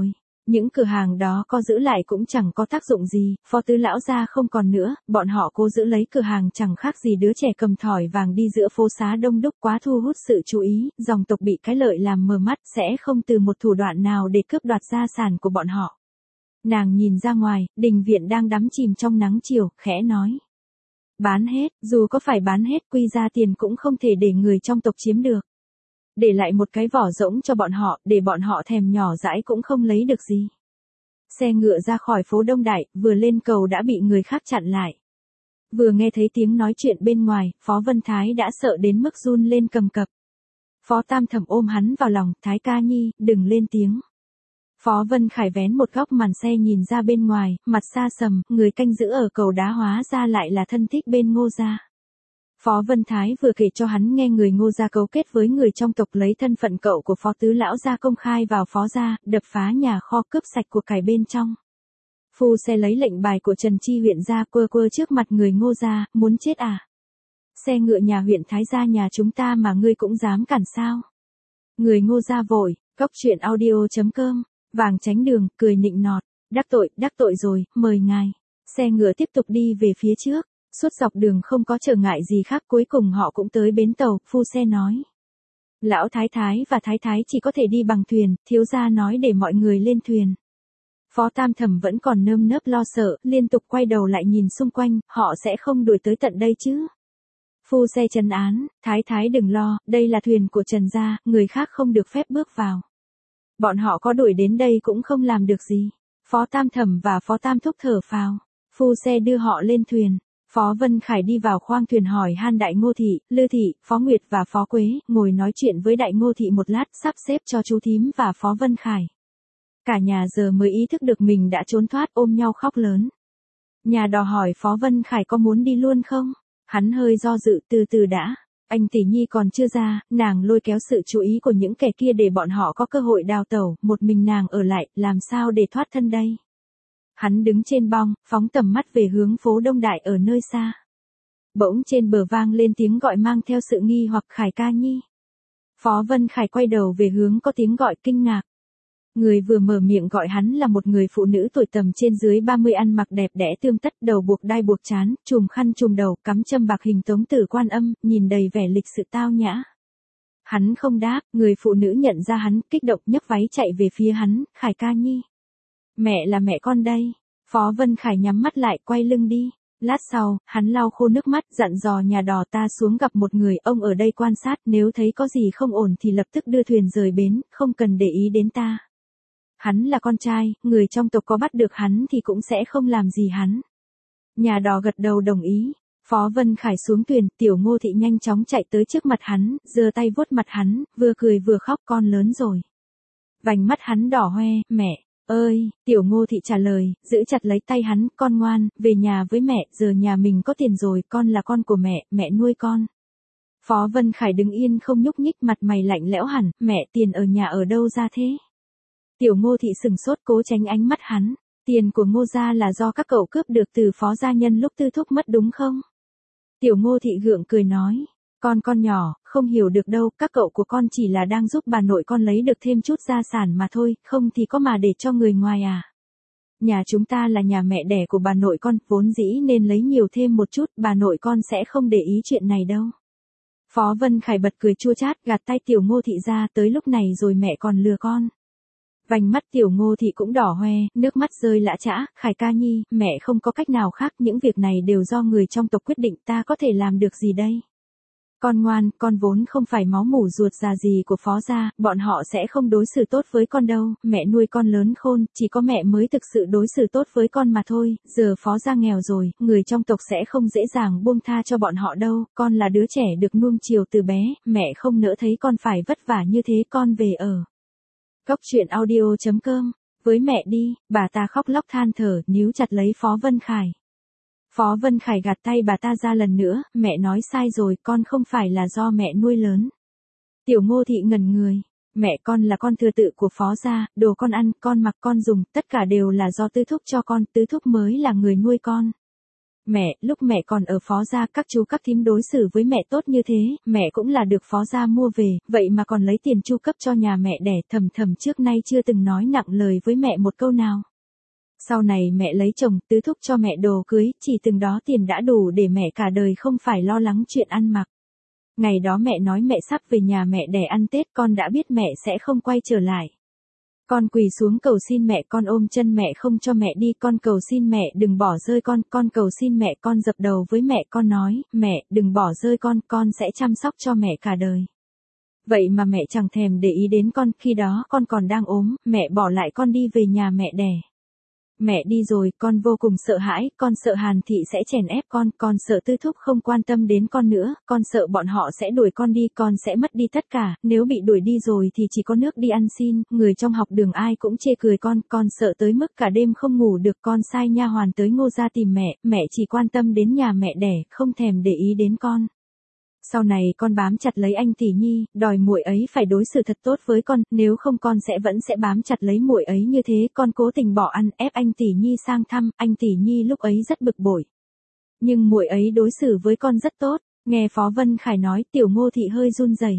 Những cửa hàng đó có giữ lại cũng chẳng có tác dụng gì, Phó Tứ lão gia không còn nữa, bọn họ cố giữ lấy cửa hàng chẳng khác gì đứa trẻ cầm thỏi vàng đi giữa phố xá đông đúc quá thu hút sự chú ý, dòng tộc bị cái lợi làm mờ mắt sẽ không từ một thủ đoạn nào để cướp đoạt gia sản của bọn họ. Nàng nhìn ra ngoài, đình viện đang đắm chìm trong nắng chiều, khẽ nói. Bán hết, dù có phải bán hết quy ra tiền cũng không thể để người trong tộc chiếm được. Để lại một cái vỏ rỗng cho bọn họ, để bọn họ thèm nhỏ dãi cũng không lấy được gì. Xe ngựa ra khỏi phố Đông Đại, vừa lên cầu đã bị người khác chặn lại. Vừa nghe thấy tiếng nói chuyện bên ngoài, Phó Vân Thái đã sợ đến mức run lên cầm cập. Phó Tam Thẩm ôm hắn vào lòng, Thái ca nhi, đừng lên tiếng. Phó Vân Khải vén một góc màn xe nhìn ra bên ngoài, mặt xa sầm, người canh giữ ở cầu đá hóa ra lại là thân thích bên Ngô gia. Phó Vân Thái vừa kể cho hắn nghe người Ngô gia cấu kết với người trong tộc lấy thân phận cậu của Phó Tứ lão gia công khai vào Phó gia, đập phá nhà kho cướp sạch của cải bên trong. Phu xe lấy lệnh bài của Trần Chi huyện ra quơ quơ trước mặt người Ngô gia, muốn chết à? Xe ngựa nhà huyện Thái gia nhà chúng ta mà ngươi cũng dám cản sao? Người Ngô gia vội, cóc truyện audio chấm com, vàng tránh đường, cười nịnh nọt, đắc tội, đắc tội rồi, mời ngài. Xe ngựa tiếp tục đi về phía trước. Suốt dọc đường không có trở ngại gì khác, cuối cùng họ cũng tới bến tàu, phu xe nói. Lão thái thái và thái thái chỉ có thể đi bằng thuyền, thiếu gia nói để mọi người lên thuyền. Phó Tam Thẩm vẫn còn nơm nớp lo sợ, liên tục quay đầu lại nhìn xung quanh, họ sẽ không đuổi tới tận đây chứ. Phu xe trấn án, thái thái đừng lo, đây là thuyền của Trần gia, người khác không được phép bước vào. Bọn họ có đuổi đến đây cũng không làm được gì. Phó Tam Thẩm và Phó Tam Thúc thở phào. Phu xe đưa họ lên thuyền. Phó Vân Khải đi vào khoang thuyền hỏi han Đại Ngô Thị, Lư Thị, Phó Nguyệt và Phó Quế, ngồi nói chuyện với Đại Ngô Thị một lát, sắp xếp cho chú thím và Phó Vân Khải. Cả nhà giờ mới ý thức được mình đã trốn thoát, ôm nhau khóc lớn. Nhà đò hỏi Phó Vân Khải có muốn đi luôn không? Hắn hơi do dự, từ từ đã. Anh tỷ nhi còn chưa ra, nàng lôi kéo sự chú ý của những kẻ kia để bọn họ có cơ hội đào tẩu, một mình nàng ở lại, làm sao để thoát thân đây? Hắn đứng trên bong, phóng tầm mắt về hướng phố Đông Đại ở nơi xa. Bỗng trên bờ vang lên tiếng gọi mang theo sự nghi hoặc, Khải ca nhi. Phó Vân Khải quay đầu về hướng có tiếng gọi kinh ngạc. Người vừa mở miệng gọi hắn là một người phụ nữ tuổi tầm trên dưới ba mươi, ăn mặc đẹp đẽ tươm tất, đầu buộc đai buộc trán, chùm khăn chùm đầu, cắm châm bạc hình Tống Tử Quan Âm, nhìn đầy vẻ lịch sự tao nhã. Hắn không đáp, người phụ nữ nhận ra hắn, kích động nhấc váy chạy về phía hắn, Khải ca nhi. Mẹ là mẹ con đây. Phó Vân Khải nhắm mắt lại, quay lưng đi. Lát sau, hắn lau khô nước mắt, dặn dò nhà đò ta xuống gặp một người, ông ở đây quan sát, nếu thấy có gì không ổn thì lập tức đưa thuyền rời bến, không cần để ý đến ta. Hắn là con trai, người trong tộc có bắt được hắn thì cũng sẽ không làm gì hắn. Nhà đò gật đầu đồng ý. Phó Vân Khải xuống thuyền, Tiểu Ngô Thị nhanh chóng chạy tới trước mặt hắn, giơ tay vuốt mặt hắn, vừa cười vừa khóc, con lớn rồi. Vành mắt hắn đỏ hoe, mẹ ơi, Tiểu Ngô Thị trả lời, giữ chặt lấy tay hắn, con ngoan, về nhà với mẹ, giờ nhà mình có tiền rồi, con là con của mẹ, mẹ nuôi con. Phó Vân Khải đứng yên không nhúc nhích, mặt mày lạnh lẽo hẳn, mẹ, tiền ở nhà ở đâu ra thế? Tiểu Ngô Thị sừng sốt, cố tránh ánh mắt hắn, tiền của Ngô gia là do các cậu cướp được từ Phó gia nhân lúc Tư Thúc mất đúng không? Tiểu Ngô Thị gượng cười nói, con con nhỏ, không hiểu được đâu, các cậu của con chỉ là đang giúp bà nội con lấy được thêm chút gia sản mà thôi, không thì có mà để cho người ngoài à. Nhà chúng ta là nhà mẹ đẻ của bà nội con, vốn dĩ nên lấy nhiều thêm một chút, bà nội con sẽ không để ý chuyện này đâu. Phó Vân Khải bật cười chua chát, gạt tay Tiểu Ngô Thị ra, tới lúc này rồi mẹ còn lừa con. Vành mắt Tiểu Ngô Thị cũng đỏ hoe, nước mắt rơi lã chã, Khải ca nhi, mẹ không có cách nào khác, những việc này đều do người trong tộc quyết định, ta có thể làm được gì đây? Con ngoan, con vốn không phải máu mủ ruột già gì của Phó gia, bọn họ sẽ không đối xử tốt với con đâu, mẹ nuôi con lớn khôn, chỉ có mẹ mới thực sự đối xử tốt với con mà thôi, giờ Phó gia nghèo rồi, người trong tộc sẽ không dễ dàng buông tha cho bọn họ đâu, con là đứa trẻ được nuông chiều từ bé, mẹ không nỡ thấy con phải vất vả như thế, con về ở. Cóc truyện audio chấm com, với mẹ đi, bà ta khóc lóc than thở, níu chặt lấy Phó Vân Khải. Phó Vân Khải gạt tay bà ta ra lần nữa, mẹ nói sai rồi, con không phải là do mẹ nuôi lớn. Tiểu Ngô Thị ngẩn người, mẹ con là con thừa tự của Phó gia, đồ con ăn, con mặc con dùng, tất cả đều là do Tư Thúc cho con, Tư Thúc mới là người nuôi con. Mẹ, lúc mẹ còn ở phó gia các chú các thím đối xử với mẹ tốt như thế, mẹ cũng là được phó gia mua về, vậy mà còn lấy tiền chu cấp cho nhà mẹ đẻ, thầm thầm trước nay chưa từng nói nặng lời với mẹ một câu nào. Sau này mẹ lấy chồng, tứ thúc cho mẹ đồ cưới, chỉ từng đó tiền đã đủ để mẹ cả đời không phải lo lắng chuyện ăn mặc. Ngày đó mẹ nói mẹ sắp về nhà mẹ đẻ ăn Tết, con đã biết mẹ sẽ không quay trở lại. Con quỳ xuống cầu xin mẹ, con ôm chân mẹ không cho mẹ đi, con cầu xin mẹ đừng bỏ rơi con, con cầu xin mẹ, con dập đầu với mẹ, con nói, mẹ, đừng bỏ rơi con, con sẽ chăm sóc cho mẹ cả đời. Vậy mà mẹ chẳng thèm để ý đến con, khi đó con còn đang ốm, mẹ bỏ lại con đi về nhà mẹ đẻ. Mẹ đi rồi, con vô cùng sợ hãi, con sợ Hàn Thị sẽ chèn ép con, con sợ Tư Thúc không quan tâm đến con nữa, con sợ bọn họ sẽ đuổi con đi, con sẽ mất đi tất cả, nếu bị đuổi đi rồi thì chỉ có nước đi ăn xin, người trong học đường ai cũng chê cười con, con sợ tới mức cả đêm không ngủ được, con sai nha hoàn tới Ngô gia tìm mẹ, mẹ chỉ quan tâm đến nhà mẹ đẻ, không thèm để ý đến con. Sau này con bám chặt lấy anh tỷ nhi, đòi muội ấy phải đối xử thật tốt với con, nếu không con sẽ vẫn sẽ bám chặt lấy muội ấy như thế, con cố tình bỏ ăn, ép anh tỷ nhi sang thăm, anh tỷ nhi lúc ấy rất bực bội. Nhưng muội ấy đối xử với con rất tốt, nghe Phó Vân Khải nói, Tiểu Ngô Thị hơi run rẩy.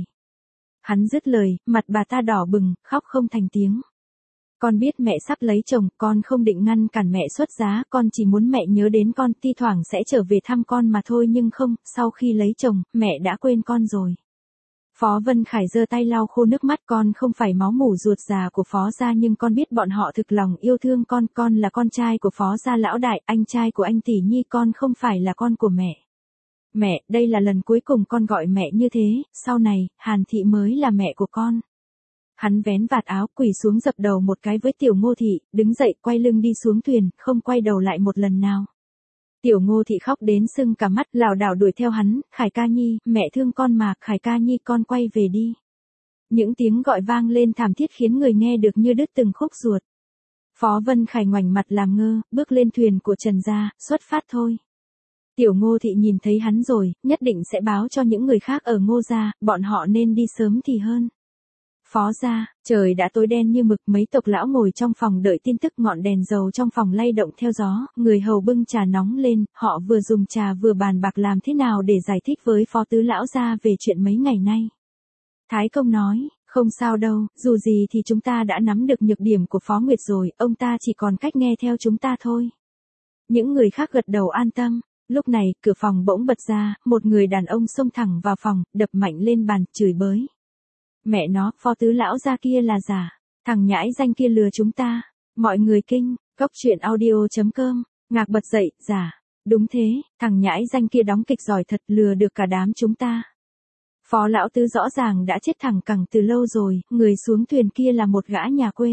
Hắn dứt lời, mặt bà ta đỏ bừng, khóc không thành tiếng. Con biết mẹ sắp lấy chồng, con không định ngăn cản mẹ xuất giá, con chỉ muốn mẹ nhớ đến con, thi thoảng sẽ trở về thăm con mà thôi, nhưng không, sau khi lấy chồng, mẹ đã quên con rồi. Phó Vân Khải giơ tay lau khô nước mắt, con không phải máu mủ ruột già của Phó gia, nhưng con biết bọn họ thực lòng yêu thương con, con là con trai của Phó gia lão đại, anh trai của anh tỷ nhi, con không phải là con của mẹ. Mẹ, đây là lần cuối cùng con gọi mẹ như thế, sau này, Hàn Thị mới là mẹ của con. Hắn vén vạt áo, quỳ xuống dập đầu một cái với Tiểu Ngô Thị, đứng dậy quay lưng đi xuống thuyền, không quay đầu lại một lần nào. Tiểu Ngô Thị khóc đến sưng cả mắt, lảo đảo đuổi theo hắn, Khải ca nhi, mẹ thương con mà, Khải ca nhi con quay về đi. Những tiếng gọi vang lên thảm thiết khiến người nghe được như đứt từng khúc ruột. Phó Vân Khải ngoảnh mặt làm ngơ, bước lên thuyền của Trần gia, xuất phát thôi. Tiểu Ngô Thị nhìn thấy hắn rồi, nhất định sẽ báo cho những người khác ở Ngô gia, bọn họ nên đi sớm thì hơn. Phó gia, trời đã tối đen như mực, mấy tộc lão ngồi trong phòng đợi tin tức, ngọn đèn dầu trong phòng lay động theo gió, người hầu bưng trà nóng lên, họ vừa dùng trà vừa bàn bạc làm thế nào để giải thích với Phó tứ lão gia về chuyện mấy ngày nay. Thái công nói, không sao đâu, dù gì thì chúng ta đã nắm được nhược điểm của Phó Nguyệt rồi, ông ta chỉ còn cách nghe theo chúng ta thôi. Những người khác gật đầu an tâm. Lúc này, cửa phòng bỗng bật ra, một người đàn ông xông thẳng vào phòng, đập mạnh lên bàn, chửi bới. Mẹ nó, Phó tứ lão gia kia là giả, thằng nhãi danh kia lừa chúng ta. Mọi người kinh, Cốc Truyện Audio chấm com, ngạc bật dậy, giả, đúng thế, thằng nhãi danh kia đóng kịch giỏi thật, lừa được cả đám chúng ta. Phó lão tứ rõ ràng đã chết thẳng cẳng từ lâu rồi, người xuống thuyền kia là một gã nhà quê.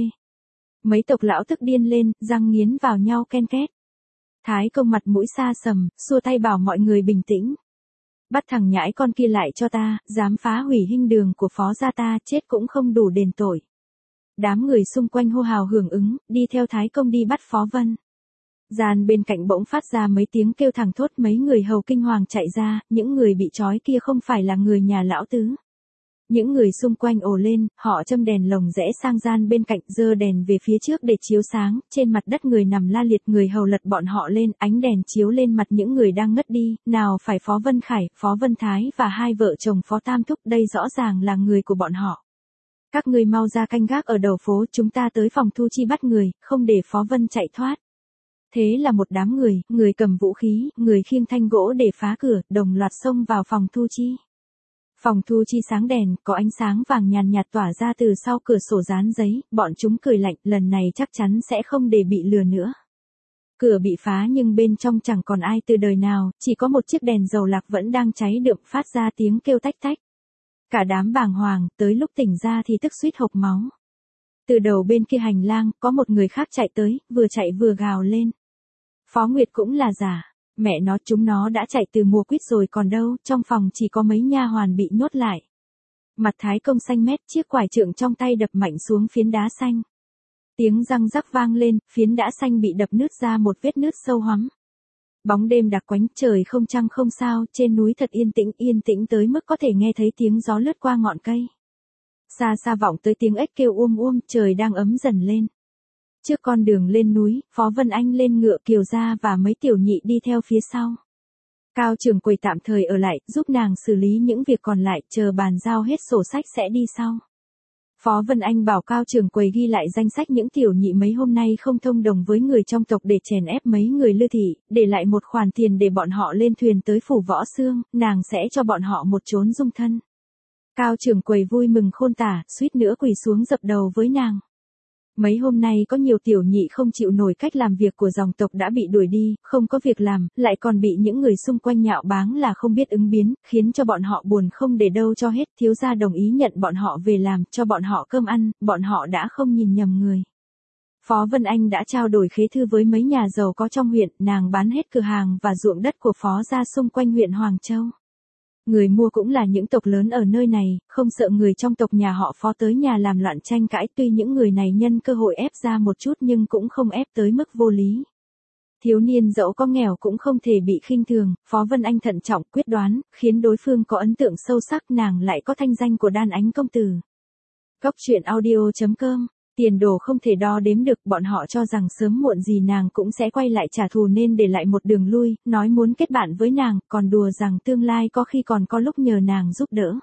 Mấy tộc lão tức điên lên, răng nghiến vào nhau ken két. Thái công mặt mũi xa sầm, xua tay bảo mọi người bình tĩnh. Bắt thằng nhãi con kia lại cho ta, dám phá hủy hinh đường của Phó gia ta, chết cũng không đủ đền tội. Đám người xung quanh hô hào hưởng ứng, đi theo Thái công đi bắt Phó Vân. Gian bên cạnh bỗng phát ra mấy tiếng kêu thẳng thốt, mấy người hầu kinh hoàng chạy ra, những người bị trói kia không phải là người nhà lão tứ. Những người xung quanh ồ lên, họ châm đèn lồng rẽ sang gian bên cạnh, giơ đèn về phía trước để chiếu sáng, trên mặt đất người nằm la liệt, người hầu lật bọn họ lên, ánh đèn chiếu lên mặt những người đang ngất đi, nào phải Phó Vân Khải, Phó Vân Thái và hai vợ chồng Phó Tam Thúc, đây rõ ràng là người của bọn họ. Các ngươi mau ra canh gác ở đầu phố, chúng ta tới phòng thu chi bắt người, không để Phó Vân chạy thoát. Thế là một đám người, người cầm vũ khí, người khiêng thanh gỗ để phá cửa, đồng loạt xông vào phòng thu chi. Phòng thu chi sáng đèn, có ánh sáng vàng nhàn nhạt tỏa ra từ sau cửa sổ dán giấy, bọn chúng cười lạnh, lần này chắc chắn sẽ không để bị lừa nữa. Cửa bị phá nhưng bên trong chẳng còn ai từ đời nào, chỉ có một chiếc đèn dầu lạc vẫn đang cháy đượm phát ra tiếng kêu tách tách. Cả đám bàng hoàng, tới lúc tỉnh ra thì tức suýt hộc máu. Từ đầu bên kia hành lang, có một người khác chạy tới, vừa chạy vừa gào lên. Phó Nguyệt cũng là giả. Mẹ nó, chúng nó đã chạy từ mùa quýt rồi còn đâu, trong phòng chỉ có mấy nha hoàn bị nhốt lại. Mặt Thái công xanh mét, chiếc quải trượng trong tay đập mạnh xuống phiến đá xanh. Tiếng răng rắc vang lên, phiến đá xanh bị đập nứt ra một vết nứt sâu hoắm. Bóng đêm đặc quánh, trời không trăng không sao, trên núi thật yên tĩnh, yên tĩnh tới mức có thể nghe thấy tiếng gió lướt qua ngọn cây. Xa xa vọng tới tiếng ếch kêu uôm uôm, trời đang ấm dần lên. Trước con đường lên núi, Phó Vân Anh lên ngựa Kiều Gia và mấy tiểu nhị đi theo phía sau. Cao trưởng quầy tạm thời ở lại, giúp nàng xử lý những việc còn lại, chờ bàn giao hết sổ sách sẽ đi sau. Phó Vân Anh bảo Cao trưởng quầy ghi lại danh sách những tiểu nhị mấy hôm nay không thông đồng với người trong tộc để chèn ép mấy người Lư thị, để lại một khoản tiền để bọn họ lên thuyền tới phủ Võ Xương, nàng sẽ cho bọn họ một chốn dung thân. Cao trưởng quầy vui mừng khôn tả, suýt nữa quỳ xuống dập đầu với nàng. Mấy hôm nay có nhiều tiểu nhị không chịu nổi cách làm việc của dòng tộc đã bị đuổi đi, không có việc làm, lại còn bị những người xung quanh nhạo báng là không biết ứng biến, khiến cho bọn họ buồn không để đâu cho hết. Thiếu gia đồng ý nhận bọn họ về làm, cho bọn họ cơm ăn, bọn họ đã không nhìn nhầm người. Phó Vân Anh đã trao đổi khế thư với mấy nhà giàu có trong huyện, nàng bán hết cửa hàng và ruộng đất của Phó gia xung quanh huyện Hoàng Châu. Người mua cũng là những tộc lớn ở nơi này, không sợ người trong tộc nhà họ Phó tới nhà làm loạn tranh cãi, tuy những người này nhân cơ hội ép ra một chút nhưng cũng không ép tới mức vô lý. Thiếu niên dẫu có nghèo cũng không thể bị khinh thường, Phó Vân Anh thận trọng quyết đoán, khiến đối phương có ấn tượng sâu sắc, nàng lại có thanh danh của đan ánh công tử. Góc truyện audio chấm com. Tiền đồ không thể đo đếm được, bọn họ cho rằng sớm muộn gì nàng cũng sẽ quay lại trả thù nên để lại một đường lui, nói muốn kết bạn với nàng, còn đùa rằng tương lai có khi còn có lúc nhờ nàng giúp đỡ.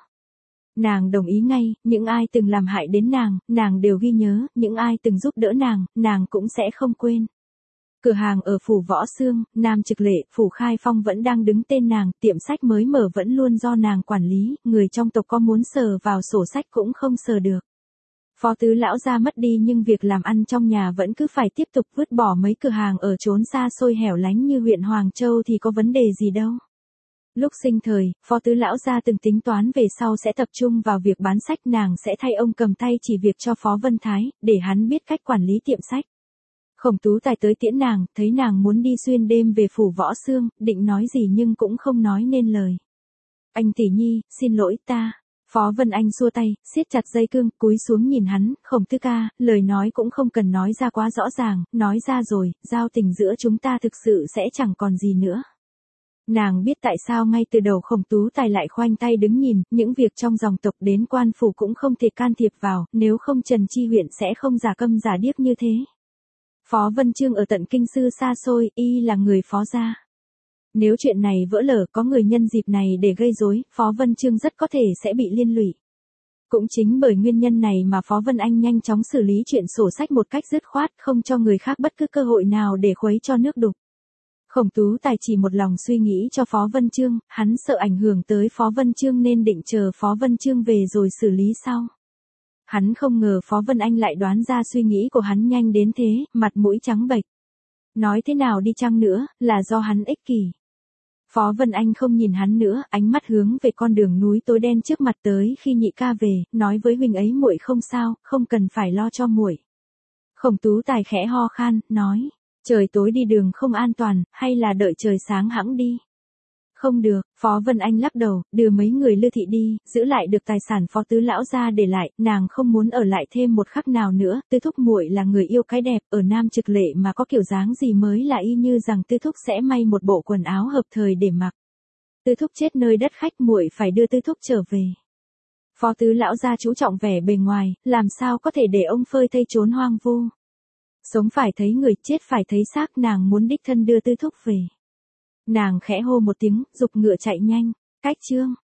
Nàng đồng ý ngay, những ai từng làm hại đến nàng, nàng đều ghi nhớ, những ai từng giúp đỡ nàng, nàng cũng sẽ không quên. Cửa hàng ở phủ Võ Xương, Nam Trực Lệ, phủ Khai Phong vẫn đang đứng tên nàng, tiệm sách mới mở vẫn luôn do nàng quản lý, người trong tộc có muốn sờ vào sổ sách cũng không sờ được. Phó tứ lão gia mất đi nhưng việc làm ăn trong nhà vẫn cứ phải tiếp tục, vứt bỏ mấy cửa hàng ở chốn xa xôi hẻo lánh như huyện Hoàng Châu thì có vấn đề gì đâu. Lúc sinh thời, Phó tứ lão gia từng tính toán về sau sẽ tập trung vào việc bán sách, nàng sẽ thay ông cầm tay chỉ việc cho Phó Vân Thái, để hắn biết cách quản lý tiệm sách. Khổng Tú Tài tới tiễn nàng, thấy nàng muốn đi xuyên đêm về phủ Võ Xương, định nói gì nhưng cũng không nói nên lời. Anh tỷ nhi, xin lỗi ta. Phó Vân Anh xua tay, siết chặt dây cương, cúi xuống nhìn hắn, Khổng tứ ca, lời nói cũng không cần nói ra quá rõ ràng, nói ra rồi, giao tình giữa chúng ta thực sự sẽ chẳng còn gì nữa. Nàng biết tại sao ngay từ đầu Khổng Tú Tài lại khoanh tay đứng nhìn, những việc trong dòng tộc đến quan phủ cũng không thể can thiệp vào, nếu không Trần Chi huyện sẽ không giả câm giả điếc như thế. Phó Vân Chương ở tận kinh sư xa xôi, y là người Phó gia. Nếu chuyện này vỡ lở, có người nhân dịp này để gây rối, Phó Vân Chương rất có thể sẽ bị liên lụy. Cũng chính bởi nguyên nhân này mà Phó Vân Anh nhanh chóng xử lý chuyện sổ sách một cách dứt khoát, không cho người khác bất cứ cơ hội nào để khuấy cho nước đục. Khổng Tú Tài chỉ một lòng suy nghĩ cho Phó Vân Chương, hắn sợ ảnh hưởng tới Phó Vân Chương nên định chờ Phó Vân Chương về rồi xử lý sau. Hắn không ngờ Phó Vân Anh lại đoán ra suy nghĩ của hắn nhanh đến thế, mặt mũi trắng bệch. Nói thế nào đi chăng nữa, là do hắn ích kỷ. Phó Vân Anh không nhìn hắn nữa, ánh mắt hướng về con đường núi tối đen trước mặt tới khi nhị ca về, nói với huynh ấy muội không sao, không cần phải lo cho muội. Khổng Tú Tài khẽ ho khan, nói, trời tối đi đường không an toàn, hay là đợi trời sáng hẵng đi. Không được, Phó Vân Anh lắc đầu, đưa mấy người Lư thị đi, giữ lại được tài sản Phó tứ lão gia để lại, nàng không muốn ở lại thêm một khắc nào nữa, Tư thúc muội là người yêu cái đẹp, ở Nam Trực Lệ mà có kiểu dáng gì mới là y như rằng Tư thúc sẽ may một bộ quần áo hợp thời để mặc. Tư thúc chết nơi đất khách, muội phải đưa Tư thúc trở về. Phó tứ lão gia chú trọng vẻ bề ngoài, làm sao có thể để ông phơi thây trốn hoang vu. Sống phải thấy người, chết phải thấy xác, nàng muốn đích thân đưa Tư thúc về. Nàng khẽ hô một tiếng, giục ngựa chạy nhanh, cách chương.